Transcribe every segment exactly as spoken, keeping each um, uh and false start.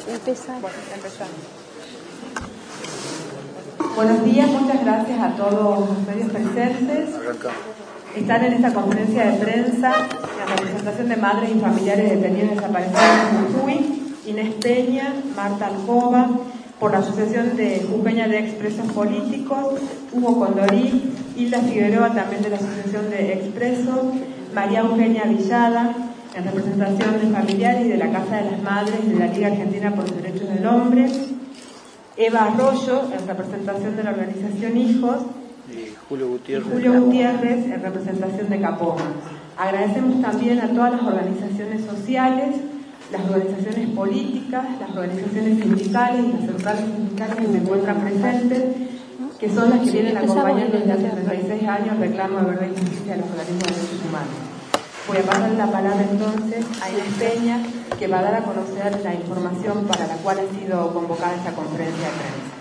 Empezar. Bueno, empezamos. Buenos días, muchas gracias a todos los medios presentes. Están en esta conferencia de prensa en representación de madres y familiares detenidos desaparecidos en Jujuy, Inés Peña, Marta Alcoba, por la Asociación de Jujeña de Expresos Políticos, Hugo Condorí, Hilda Figueroa, también de la Asociación de Expresos, María Eugenia Villada, en representación de familiares y de la Casa de las Madres de la Liga Argentina por los Derechos del Hombre, Eva Arroyo, en representación de la organización Hijos, y Julio Gutiérrez, y Julio Gutiérrez en representación de Capoma. Agradecemos también a todas las organizaciones sociales, las organizaciones políticas, las organizaciones sindicales y las centrales sindicales que se encuentran presentes, que son las que vienen acompañando desde hace sesenta y seis años el reclamo de verdad y justicia de los organismos de derechos humanos. Voy a pasar la palabra entonces a Inés Peña, que va a dar a conocer la información para la cual ha sido convocada esta conferencia de prensa.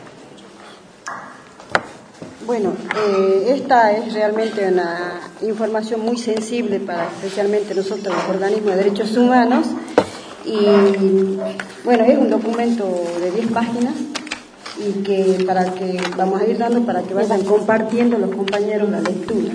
Bueno, eh, esta es realmente una información muy sensible para especialmente nosotros los organismos de derechos humanos y bueno, es un documento de diez páginas y que para que vamos a ir dando para que vayan compartiendo los compañeros la lectura.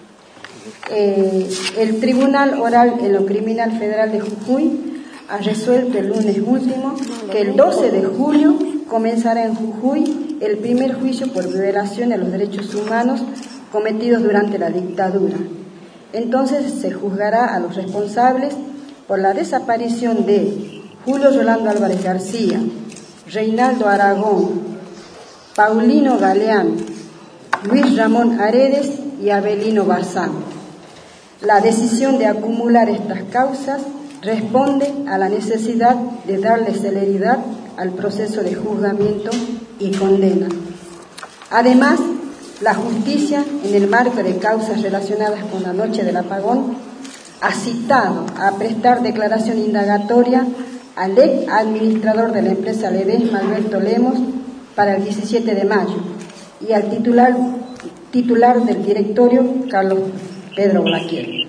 Eh, el Tribunal Oral en lo Criminal Federal de Jujuy ha resuelto el lunes último que el doce de julio comenzará en Jujuy el primer juicio por violación a los derechos humanos cometidos durante la dictadura. Entonces se juzgará a los responsables por la desaparición de Julio Rolando Álvarez García, Reinaldo Aragón, Paulino Galeán, Luis Ramón Aredes y Abelino Barzán. La decisión de acumular estas causas responde a la necesidad de darle celeridad al proceso de juzgamiento y condena. Además, la justicia, en el marco de causas relacionadas con la noche del apagón, ha citado a prestar declaración indagatoria al ex administrador de la empresa Ledesma, Alberto Lemos, para el diecisiete de mayo, y al titular, titular del directorio, Carlos Pedro Blaquier.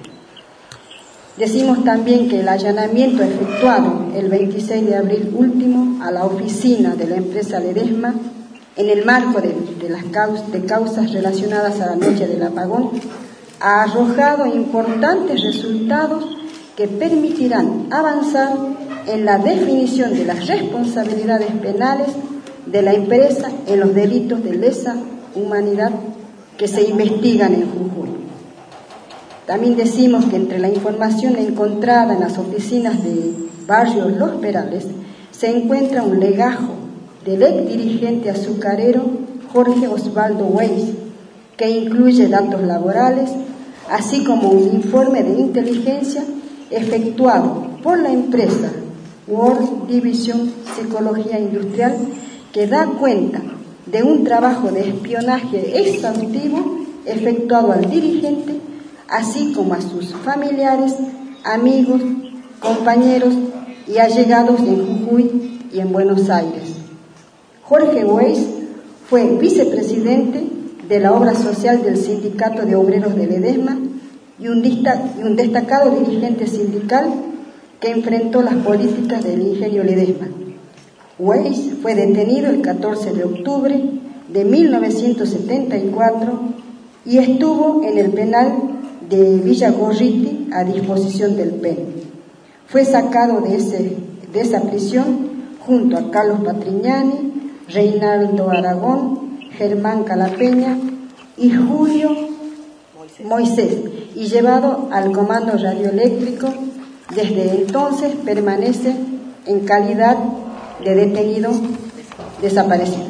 Decimos también que el allanamiento efectuado el veintiséis de abril último a la oficina de la empresa Ledesma, en el marco de, de las causas, de causas relacionadas a la noche del apagón, ha arrojado importantes resultados que permitirán avanzar en la definición de las responsabilidades penales de la empresa en los delitos de lesa humanidad que se investigan en Jujuy. También decimos que entre la información encontrada en las oficinas de Barrio Los Perales se encuentra un legajo del ex dirigente azucarero Jorge Osvaldo Weiss, que incluye datos laborales, así como un informe de inteligencia efectuado por la empresa World Division Psicología Industrial, que da cuenta de un trabajo de espionaje exhaustivo efectuado al dirigente, así como a sus familiares, amigos, compañeros y allegados en Jujuy y en Buenos Aires. Jorge Weiss fue vicepresidente de la obra social del Sindicato de Obreros de Ledesma y un, y un destacado dirigente sindical que enfrentó las políticas del ingenio Ledesma. Weiss fue detenido el catorce de octubre de mil novecientos setenta y cuatro y estuvo en el penal de Villa Gorriti a disposición del P E N. Fue sacado de, ese, de esa prisión junto a Carlos Patrignani, Reinaldo Aragón, Germán Calapeña y Julio Moisés, y llevado al comando radioeléctrico. Desde entonces permanece en calidad de detenido desaparecido.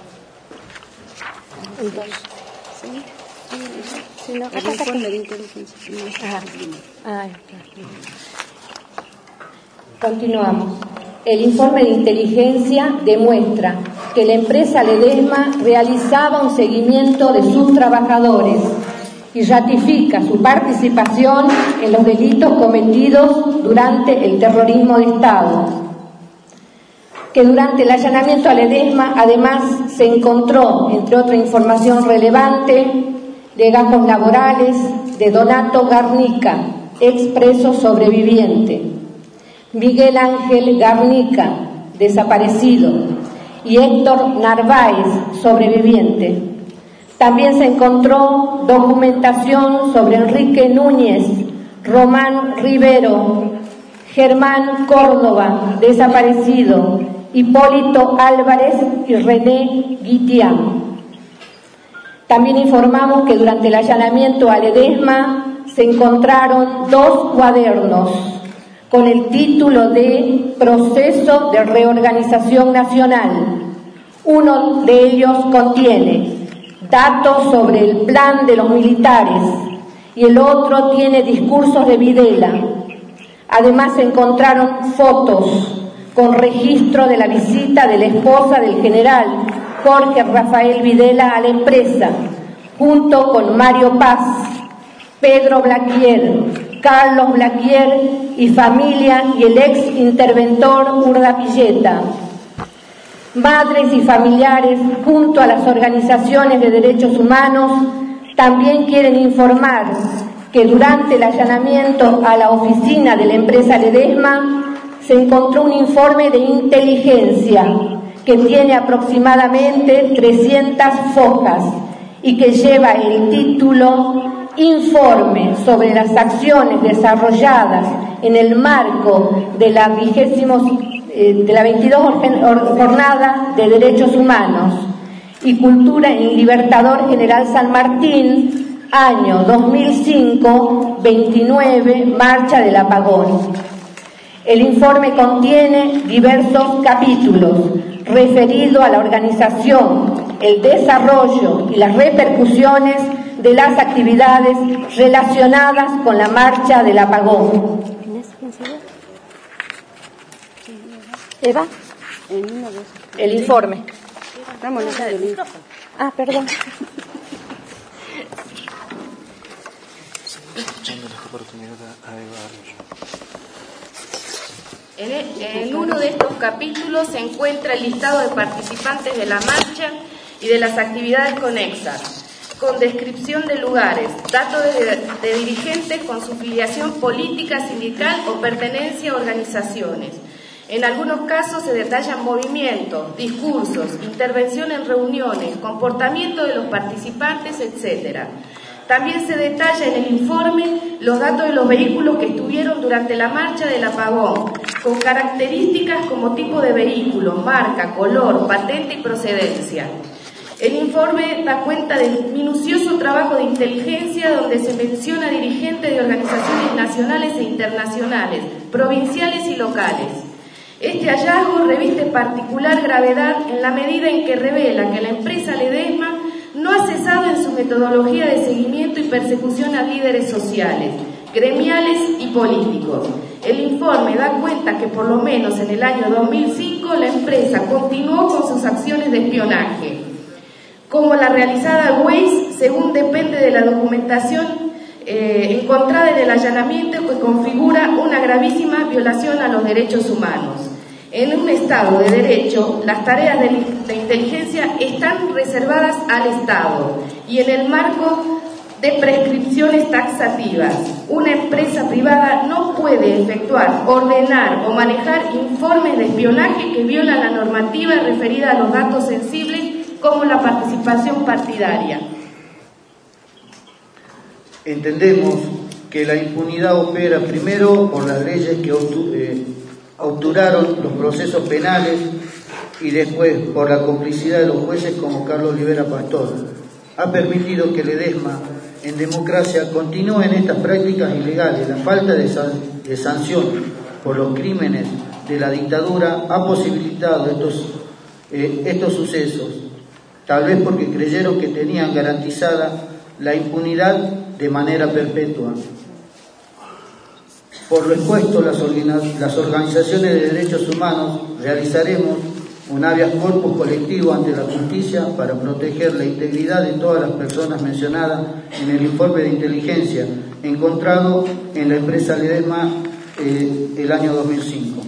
Sí, no, el informe de inteligencia. Ah, continuamos. El informe de inteligencia demuestra que la empresa Ledesma realizaba un seguimiento de sus trabajadores y ratifica su participación en los delitos cometidos durante el terrorismo de Estado. Que durante el allanamiento a Ledesma, además, se encontró, entre otra información relevante, legajos laborales de Donato Garnica, expreso sobreviviente, Miguel Ángel Garnica, desaparecido, y Héctor Narváez, sobreviviente. También se encontró documentación sobre Enrique Núñez, Román Rivero, Germán Córdoba, desaparecido, Hipólito Álvarez y René Guitián. También informamos que durante el allanamiento a Ledesma se encontraron dos cuadernos con el título de Proceso de Reorganización Nacional. Uno de ellos contiene datos sobre el plan de los militares y el otro tiene discursos de Videla. Además se encontraron fotos con registro de la visita de la esposa del general Jorge Rafael Videla a la empresa, junto con Mario Paz, Pedro Blaquier, Carlos Blaquier y familia y el ex interventor Urdapilleta. Madres y familiares, junto a las organizaciones de derechos humanos, también quieren informar que durante el allanamiento a la oficina de la empresa Ledesma se encontró un informe de inteligencia que tiene aproximadamente trescientas hojas y que lleva el título Informe sobre las acciones desarrolladas en el marco de la vigésimos de la veintidós Jornada de Derechos Humanos y Cultura en Libertador General San Martín, año dos mil cinco, veintinueve, Marcha del Apagón. El informe contiene diversos capítulos referidos a la organización, el desarrollo y las repercusiones de las actividades relacionadas con la Marcha del Apagón. Eva, el informe. Ah, perdón. En, en uno de estos capítulos se encuentra el listado de participantes de la marcha y de las actividades conexas, con descripción de lugares, datos de, de dirigentes con su filiación política, sindical o pertenencia a organizaciones. En algunos casos se detallan movimientos, discursos, intervención en reuniones, comportamiento de los participantes, etcétera. También se detalla en el informe los datos de los vehículos que estuvieron durante la marcha del apagón, con características como tipo de vehículo, marca, color, patente y procedencia. El informe da cuenta del minucioso trabajo de inteligencia donde se menciona dirigentes de organizaciones nacionales e internacionales, provinciales y locales. Este hallazgo reviste particular gravedad en la medida en que revela que la empresa Ledesma no ha cesado en su metodología de seguimiento y persecución a líderes sociales, gremiales y políticos. El informe da cuenta que por lo menos en el año dos mil cinco la empresa continuó con sus acciones de espionaje, como la realizada a Waze, según depende de la documentación eh, encontrada en el allanamiento, que configura una gravísima violación a los derechos humanos. En un Estado de Derecho, las tareas de, de inteligencia están reservadas al Estado y en el marco de prescripciones taxativas. Una empresa privada no puede efectuar, ordenar o manejar informes de espionaje que violan la normativa referida a los datos sensibles como la participación partidaria. Entendemos que la impunidad opera primero por las leyes que eh, obturaron los procesos penales y después por la complicidad de los jueces como Carlos Rivera Pastor. Ha permitido que Ledesma, en democracia, continúe en estas prácticas ilegales. La falta de, san de sanción por los crímenes de la dictadura ha posibilitado estos, eh, estos sucesos, tal vez porque creyeron que tenían garantizada la impunidad de manera perpetua. Por lo expuesto, las, las organizaciones de derechos humanos realizaremos un habeas corpus colectivo ante la justicia para proteger la integridad de todas las personas mencionadas en el informe de inteligencia encontrado en la empresa Ledesma eh, el año dos mil cinco.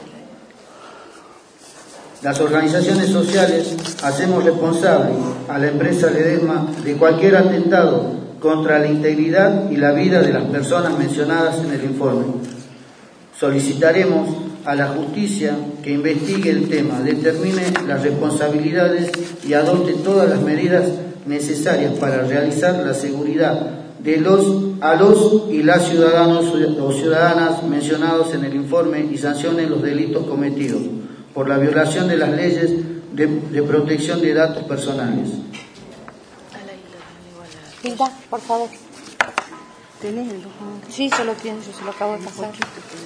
Las organizaciones sociales hacemos responsable a la empresa Ledesma de cualquier atentado contra la integridad y la vida de las personas mencionadas en el informe. Solicitaremos a la justicia que investigue el tema, determine las responsabilidades y adopte todas las medidas necesarias para realizar la seguridad de los, a los y las ciudadanos o ciudadanas mencionados en el informe y sancione los delitos cometidos por la violación de las leyes de, de protección de datos personales. Hilda, por favor. ¿Tenés el documento? Sí, yo lo pienso, se lo acabo de pasar. Sí.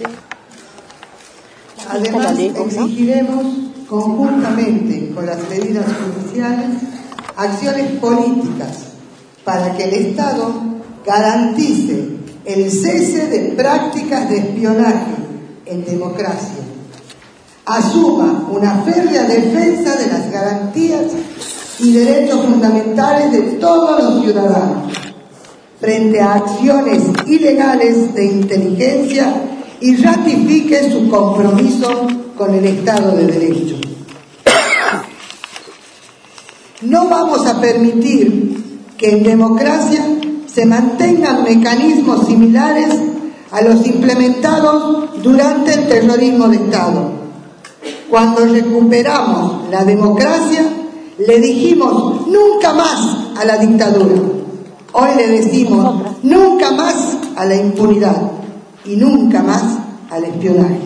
Además, exigiremos conjuntamente con las medidas judiciales acciones políticas para que el Estado garantice el cese de prácticas de espionaje en democracia, asuma una férrea defensa de las garantías y derechos fundamentales de todos los ciudadanos frente a acciones ilegales de inteligencia y ratifique su compromiso con el Estado de Derecho. No vamos a permitir que en democracia se mantengan mecanismos similares a los implementados durante el terrorismo de Estado. Cuando recuperamos la democracia, le dijimos nunca más a la dictadura. Hoy le decimos nunca más a la impunidad y nunca más al espionaje.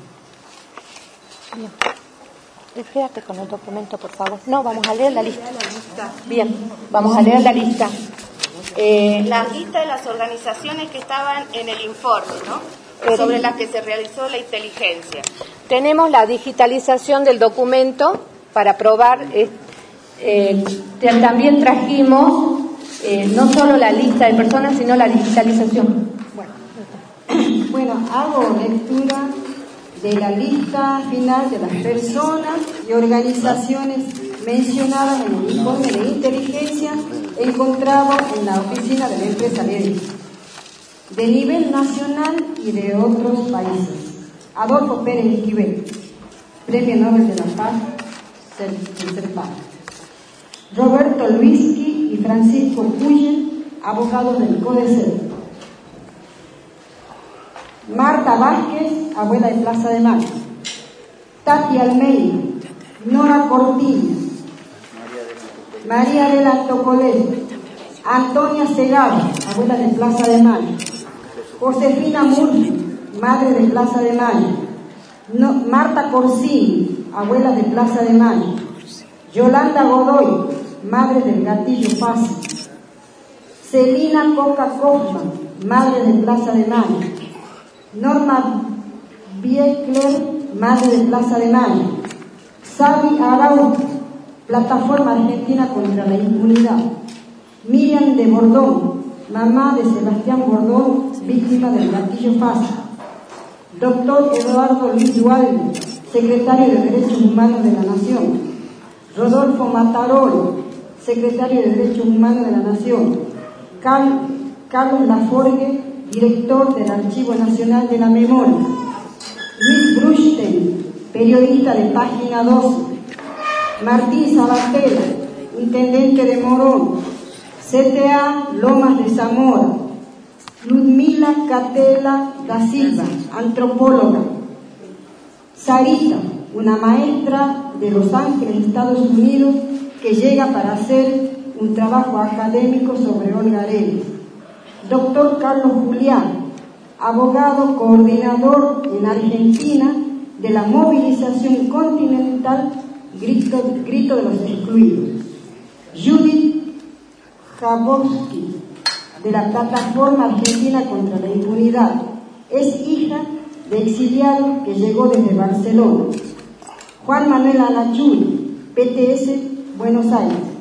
Bien. Espérate con el documento, por favor. No, vamos a leer la lista. Bien, vamos a leer la lista. Eh, la lista de las organizaciones que estaban en el informe, ¿no? Sobre las que se realizó la inteligencia. Tenemos la digitalización del documento para probar. Eh, eh, también trajimos eh, no solo la lista de personas, sino la digitalización. Bueno, bueno, hago lectura de la lista final de las personas y organizaciones mencionadas en el informe de inteligencia encontrado en la oficina de la empresa Ledi, de nivel nacional y de otros países. Adolfo Pérez Esquivel, Premio Nobel de la Paz, CERPAC. Roberto Luisky y Francisco Puyel, abogados del CODECER. Marta Vázquez, abuela de Plaza de Mayo. Tati Almeida, Nora Cortina, María de la Tocolet, Antonia Segarra, abuela de Plaza de Mayo. Josefina Murphy, madre de Plaza de Mayo. No, Marta Corsini, abuela de Plaza de Mayo. Yolanda Godoy, madre del Gatillo Fácil. Celina Coca Kaufman, madre de Plaza de Mayo. Norma Biekler, madre de Plaza de Mayo. Sabi Arau, Plataforma Argentina contra la Impunidad. Miriam de Bordón, mamá de Sebastián Bordón, víctima del Gatillo Fácil. Doctor Eduardo Luis Dualde, secretario de Derechos Humanos de la Nación. Rodolfo Matarol, secretario de Derechos Humanos de la Nación. Carl, Carlos Laforgue, director del Archivo Nacional de la Memoria. Luis Bruchten, periodista de Página doce. Martín Sabatella, intendente de Morón. C T A Lomas de Zamora. Ludmila Catela da Silva, antropóloga. Sarita, una maestra de Los Ángeles, Estados Unidos, que llega para hacer un trabajo académico sobre Olga Areles. Doctor Carlos Julián, abogado coordinador en Argentina de la movilización continental Grito, Grito de los Excluidos. Judith Jabowski, de la Plataforma Argentina contra la Impunidad, es hija de exiliado que llegó desde Barcelona. Juan Manuel Alachuri, P T S, Buenos Aires.